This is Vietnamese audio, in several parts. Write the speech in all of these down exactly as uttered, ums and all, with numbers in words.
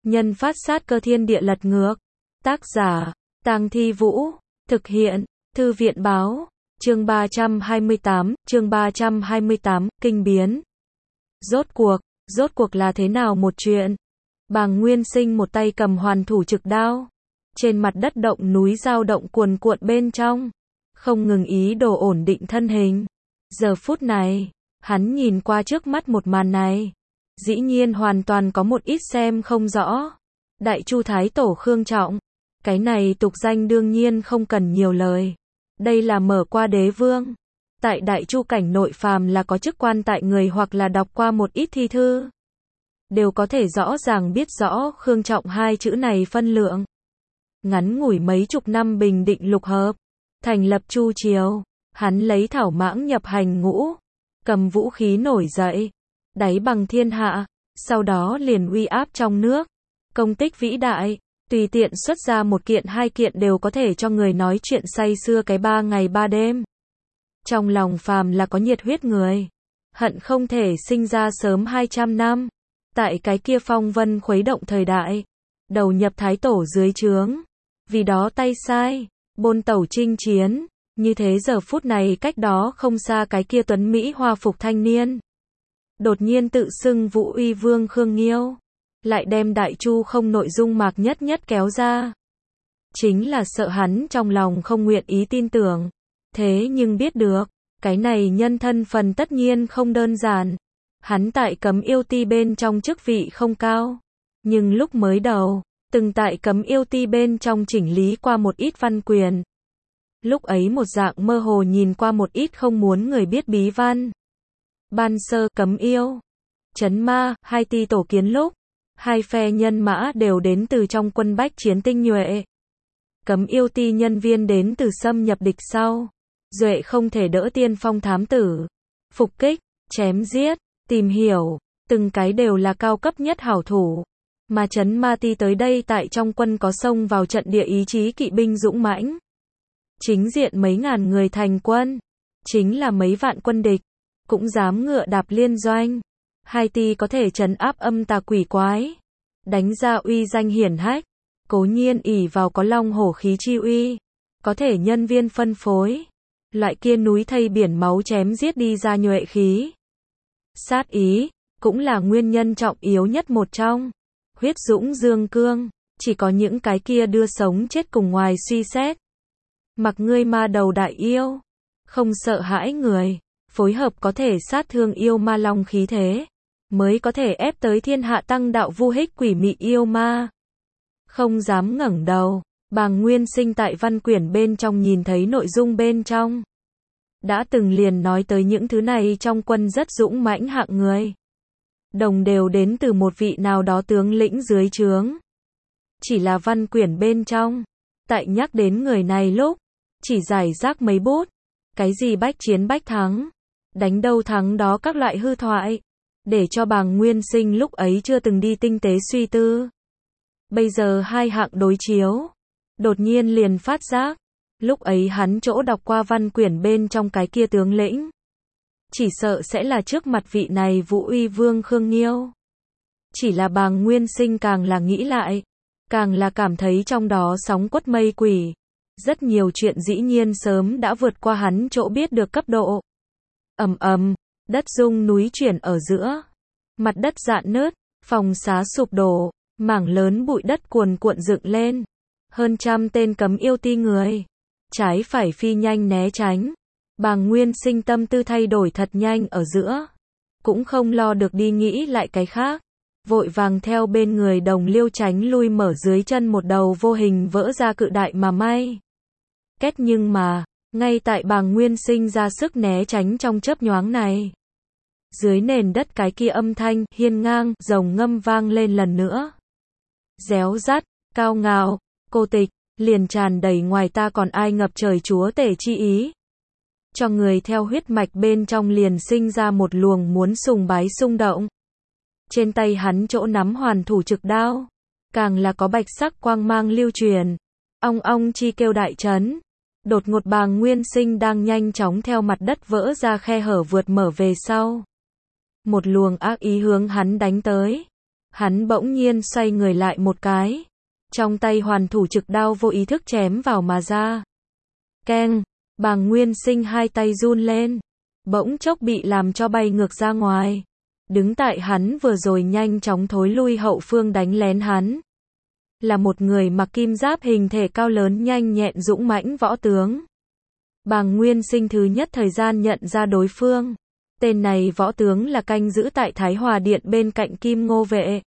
Nhân phát sát cơ thiên địa lật ngược. Tác giả, Tang Thi Vũ. Thực hiện, Thư viện báo. Chương ba trăm hai mươi tám, chương ba trăm hai mươi tám, kinh biến. Rốt cuộc, rốt cuộc là thế nào một chuyện? Bàng Nguyên Sinh một tay cầm hoàn thủ trực đao. Trên mặt đất động núi dao động cuồn cuộn bên trong. Không ngừng ý đồ ổn định thân hình. Giờ phút này, hắn nhìn qua trước mắt một màn này. Dĩ nhiên hoàn toàn có một ít xem không rõ. Đại Chu Thái Tổ Khương Trọng. Cái này tục danh đương nhiên không cần nhiều lời. Đây là mở qua đế vương. Tại Đại Chu cảnh nội phàm là có chức quan tại người hoặc là đọc qua một ít thi thư. Đều có thể rõ ràng biết rõ Khương Trọng hai chữ này phân lượng. Ngắn ngủi mấy chục năm bình định lục hợp. Thành lập Chu Triều. Hắn lấy thảo mãng nhập hành ngũ. Cầm vũ khí nổi dậy. Đáy bằng thiên hạ. Sau đó liền uy áp trong nước. Công tích vĩ đại. Tùy tiện xuất ra một kiện hai kiện đều có thể cho người nói chuyện say sưa cái ba ngày ba đêm. Trong lòng phàm là có nhiệt huyết người. Hận không thể sinh ra sớm hai trăm năm. Tại cái kia phong vân khuấy động thời đại. Đầu nhập Thái Tổ dưới trướng. Vì đó tay sai. Bôn tẩu chinh chiến. Như thế giờ phút này cách đó không xa cái kia tuấn Mỹ hoa phục thanh niên. Đột nhiên tự xưng Vũ Uy Vương Khương Nghiêu. Lại đem Đại Chu không nội dung mạc nhất nhất kéo ra. Chính là sợ hắn trong lòng không nguyện ý tin tưởng. Thế nhưng biết được, cái này nhân thân phần tất nhiên không đơn giản. Hắn tại Cấm Yêu Ti bên trong chức vị không cao. Nhưng lúc mới đầu, từng tại Cấm Yêu Ti bên trong chỉnh lý qua một ít văn quyền. Lúc ấy một dạng mơ hồ nhìn qua một ít không muốn người biết bí văn. Ban sơ Cấm Yêu, Trấn Ma, hai ti tổ kiến lúc. Hai phe nhân mã đều đến từ trong quân bách chiến tinh nhuệ. Cấm Yêu Ti nhân viên đến từ xâm nhập địch sau. Duệ không thể đỡ tiên phong thám tử. Phục kích, chém giết, tìm hiểu. Từng cái đều là cao cấp nhất hảo thủ. Mà Trấn Ma Ti tới đây tại trong quân có xông vào trận địa ý chí kỵ binh dũng mãnh. Chính diện mấy ngàn người thành quân. Chính là mấy vạn quân địch. Cũng dám ngựa đạp liên doanh. Hai ti có thể trấn áp âm tà quỷ quái. Đánh ra uy danh hiển hách. Cố nhiên ỷ vào có long hổ khí chi uy. Có thể nhân viên phân phối. Loại kia núi thây biển máu chém giết đi ra nhuệ khí. Sát ý, cũng là nguyên nhân trọng yếu nhất một trong. Huyết dũng dương cương, chỉ có những cái kia đưa sống chết cùng ngoài suy xét. Mặc ngươi ma đầu đại yêu. Không sợ hãi người. Phối hợp có thể sát thương yêu ma long khí thế. Mới có thể ép tới thiên hạ tăng đạo vu hích quỷ mị yêu ma. Không dám ngẩng đầu. Bàng Nguyên Sinh tại văn quyển bên trong nhìn thấy nội dung bên trong. Đã từng liền nói tới những thứ này trong quân rất dũng mãnh hạng người. Đồng đều đến từ một vị nào đó tướng lĩnh dưới trướng. Chỉ là văn quyển bên trong. Tại nhắc đến người này lúc. Chỉ giải rác mấy bút. Cái gì bách chiến bách thắng. Đánh đâu thắng đó các loại hư thoại. Để cho Bàng Nguyên Sinh lúc ấy chưa từng đi tinh tế suy tư. Bây giờ hai hạng đối chiếu. Đột nhiên liền phát giác. Lúc ấy hắn chỗ đọc qua văn quyển bên trong cái kia tướng lĩnh. Chỉ sợ sẽ là trước mặt vị này Vũ Uy Vương Khương Nghiêu. Chỉ là Bàng Nguyên Sinh càng là nghĩ lại. Càng là cảm thấy trong đó sóng quất mây quỷ. Rất nhiều chuyện dĩ nhiên sớm đã vượt qua hắn chỗ biết được cấp độ. Ầm ầm, đất rung núi chuyển ở giữa. Mặt đất rạn nứt, phòng xá sụp đổ, mảng lớn bụi đất cuồn cuộn dựng lên. Hơn trăm tên Cấm Yêu Ti người. Trái phải phi nhanh né tránh. Bàng Nguyên Sinh tâm tư thay đổi thật nhanh ở giữa. Cũng không lo được đi nghĩ lại cái khác. Vội vàng theo bên người đồng liêu tránh lui mở dưới chân một đầu vô hình vỡ ra cự đại mà may. Két nhưng mà, ngay tại Bàng Nguyên Sinh ra sức né tránh trong chớp nhoáng này. Dưới nền đất cái kia âm thanh, hiên ngang, rồng ngâm vang lên lần nữa. Réo rắt, cao ngạo, cô tịch, liền tràn đầy ngoài ta còn ai ngập trời chúa tể chi ý. Cho người theo huyết mạch bên trong liền sinh ra một luồng muốn sùng bái xung động. Trên tay hắn chỗ nắm hoàn thủ trực đao. Càng là có bạch sắc quang mang lưu truyền. Ong ong chi kêu đại chấn. Đột ngột Bàng Nguyên Sinh đang nhanh chóng theo mặt đất vỡ ra khe hở vượt mở về sau. Một luồng ác ý hướng hắn đánh tới. Hắn bỗng nhiên xoay người lại một cái. Trong tay hoàn thủ trực đao vô ý thức chém vào mà ra. Keng, Bàng Nguyên Sinh hai tay run lên. Bỗng chốc bị làm cho bay ngược ra ngoài. Đứng tại hắn vừa rồi nhanh chóng thối lui hậu phương đánh lén hắn. Là một người mặc kim giáp hình thể cao lớn nhanh nhẹn dũng mãnh võ tướng. Bàng Nguyên Sinh thứ nhất thời gian nhận ra đối phương. Tên này võ tướng là canh giữ tại Thái Hòa Điện bên cạnh Kim Ngô Vệ.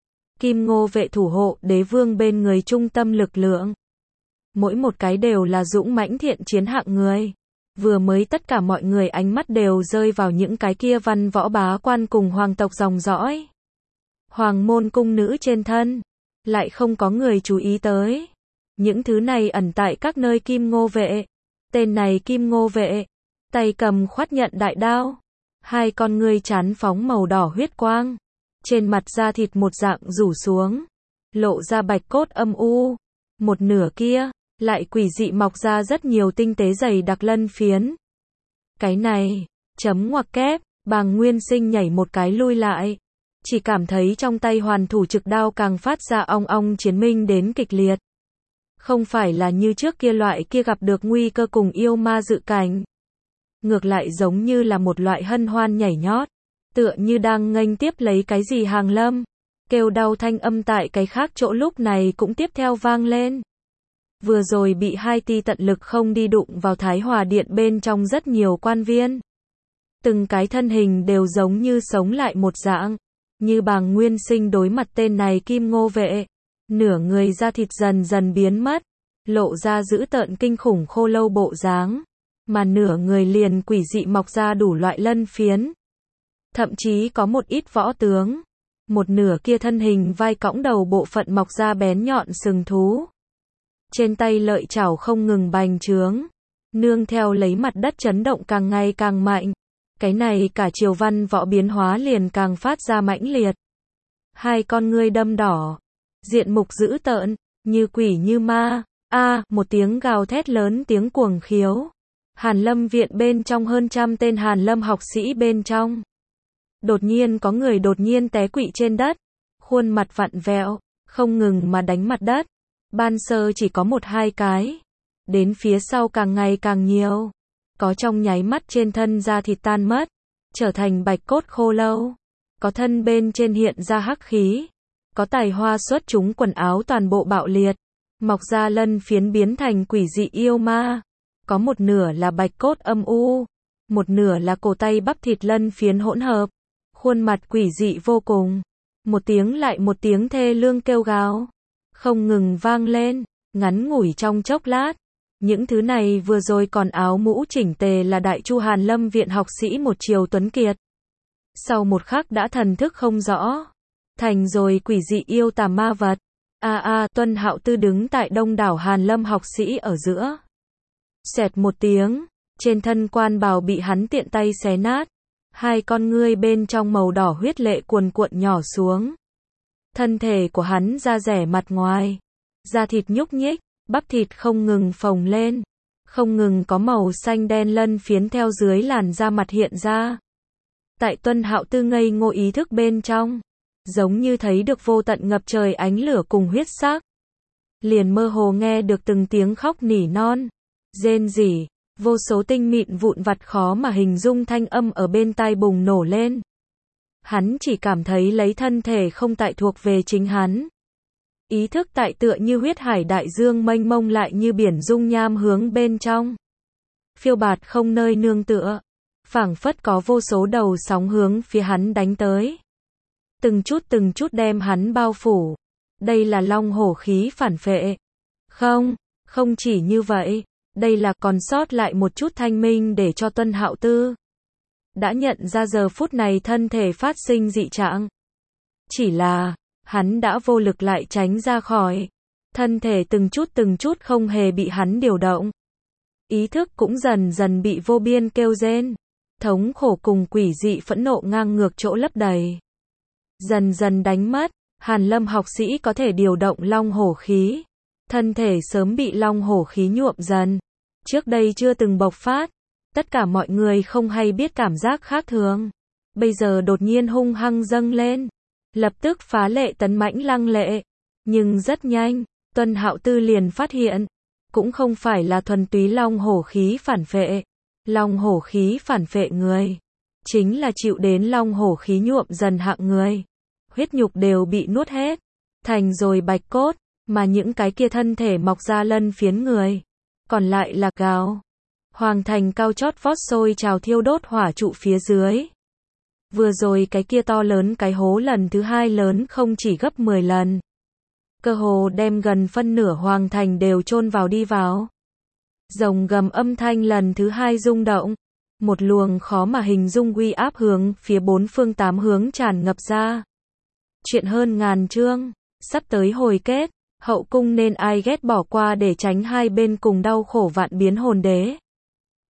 Kim Ngô Vệ thủ hộ đế vương bên người trung tâm lực lượng. Mỗi một cái đều là dũng mãnh thiện chiến hạng người. Vừa mới tất cả mọi người ánh mắt đều rơi vào những cái kia văn võ bá quan cùng hoàng tộc dòng dõi. Hoàng môn cung nữ trên thân. Lại không có người chú ý tới. Những thứ này ẩn tại các nơi Kim Ngô Vệ. Tên này Kim Ngô Vệ. Tay cầm khoát nhận đại đao. Hai con ngươi chán phóng màu đỏ huyết quang. Trên mặt da thịt một dạng rủ xuống. Lộ ra bạch cốt âm u. Một nửa kia, lại quỷ dị mọc ra rất nhiều tinh tế dày đặc lân phiến. Cái này, chấm ngoặc kép, Bàng Nguyên Sinh nhảy một cái lui lại. Chỉ cảm thấy trong tay hoàn thủ trực đao càng phát ra ong ong chiến minh đến kịch liệt. Không phải là như trước kia loại kia gặp được nguy cơ cùng yêu ma dự cảnh. Ngược lại giống như là một loại hân hoan nhảy nhót. Tựa như đang nghênh tiếp lấy cái gì hàng lâm. Kêu đau thanh âm tại cái khác chỗ lúc này cũng tiếp theo vang lên. Vừa rồi bị hai ti tận lực không đi đụng vào Thái Hòa Điện bên trong rất nhiều quan viên. Từng cái thân hình đều giống như sống lại một dạng. Như Bàng Nguyên Sinh đối mặt tên này Kim Ngô Vệ. Nửa người da thịt dần dần biến mất. Lộ ra dữ tợn kinh khủng khô lâu bộ dáng. Mà nửa người liền quỷ dị mọc ra đủ loại lân phiến. Thậm chí có một ít võ tướng. Một nửa kia thân hình vai cõng đầu bộ phận mọc ra bén nhọn sừng thú. Trên tay lợi chảo không ngừng bành trướng. Nương theo lấy mặt đất chấn động càng ngày càng mạnh. Cái này cả triều văn võ biến hóa liền càng phát ra mãnh liệt. Hai con ngươi đâm đỏ. Diện mục dữ tợn, như quỷ như ma. A, một tiếng gào thét lớn tiếng cuồng khiếu. Hàn Lâm viện bên trong hơn trăm tên Hàn Lâm học sĩ bên trong. Đột nhiên có người đột nhiên té quỵ trên đất. Khuôn mặt vặn vẹo, không ngừng mà đánh mặt đất. Ban sơ chỉ có một hai cái. Đến phía sau càng ngày càng nhiều. Có trong nháy mắt trên thân da thịt tan mất. Trở thành bạch cốt khô lâu. Có thân bên trên hiện ra hắc khí. Có tài hoa xuất chúng quần áo toàn bộ bạo liệt. Mọc ra lân phiến biến thành quỷ dị yêu ma. Có một nửa là bạch cốt âm u. Một nửa là cổ tay bắp thịt lân phiến hỗn hợp. Khuôn mặt quỷ dị vô cùng. Một tiếng lại một tiếng thê lương kêu gào. Không ngừng vang lên. Ngắn ngủi trong chốc lát. Những thứ này vừa rồi còn áo mũ chỉnh tề là Đại Chu Hàn Lâm viện học sĩ một triều tuấn kiệt. Sau một khắc đã thần thức không rõ. Thành rồi quỷ dị yêu tà ma vật. A a Tuân Hạo Tư đứng tại đông đảo Hàn Lâm học sĩ ở giữa. Xẹt một tiếng. Trên thân quan bào bị hắn tiện tay xé nát. Hai con ngươi bên trong màu đỏ huyết lệ cuồn cuộn nhỏ xuống. Thân thể của hắn da rẻ mặt ngoài. Da thịt nhúc nhích. Bắp thịt không ngừng phồng lên. Không ngừng có màu xanh đen lân phiến theo dưới làn da mặt hiện ra. Tại Tuân Hạo Tư ngây ngô ý thức bên trong. Giống như thấy được vô tận ngập trời ánh lửa cùng huyết sắc. Liền mơ hồ nghe được từng tiếng khóc nỉ non. Rên rỉ. Vô số tinh mịn vụn vặt khó mà hình dung thanh âm ở bên tai bùng nổ lên. Hắn chỉ cảm thấy lấy thân thể không tại thuộc về chính hắn. Ý thức tại tựa như huyết hải đại dương mênh mông lại như biển dung nham hướng bên trong. Phiêu bạt không nơi nương tựa. Phảng phất có vô số đầu sóng hướng phía hắn đánh tới. Từng chút từng chút đem hắn bao phủ. Đây là long hổ khí phản phệ. Không, không chỉ như vậy. Đây là còn sót lại một chút thanh minh để cho Tuân Hạo Tư đã nhận ra giờ phút này thân thể phát sinh dị trạng. Chỉ là, hắn đã vô lực lại tránh ra khỏi. Thân thể từng chút từng chút không hề bị hắn điều động. Ý thức cũng dần dần bị vô biên kêu rên. Thống khổ cùng quỷ dị phẫn nộ ngang ngược chỗ lấp đầy. Dần dần đánh mất, Hàn Lâm học sĩ có thể điều động long hổ khí. Thân thể sớm bị long hổ khí nhuộm dần. Trước đây chưa từng bộc phát. Tất cả mọi người không hay biết cảm giác khác thường. Bây giờ đột nhiên hung hăng dâng lên. lập tức phá lệ tấn mãnh lăng lệ. Nhưng rất nhanh, Tuân Hạo Tư liền phát hiện, cũng không phải là thuần túy long hổ khí phản phệ. Long hổ khí phản phệ người, chính là chịu đến long hổ khí nhuộm dần hạng người. Huyết nhục đều bị nuốt hết, thành rồi bạch cốt, mà những cái kia thân thể mọc ra lân phiến người, còn lại là gào. Hoàng thành cao chót vót sôi trào thiêu đốt hỏa trụ phía dưới. Vừa rồi cái kia to lớn cái hố lần thứ hai lớn không chỉ gấp mười lần. Cơ hồ đem gần phân nửa hoàng thành đều chôn vào đi vào. Rồng gầm âm thanh lần thứ hai rung động. Một luồng khó mà hình dung uy áp hướng phía bốn phương tám hướng tràn ngập ra. Chuyện hơn ngàn chương, sắp tới hồi kết, hậu cung nên ai ghét bỏ qua để tránh hai bên cùng đau khổ vạn biến hồn đế.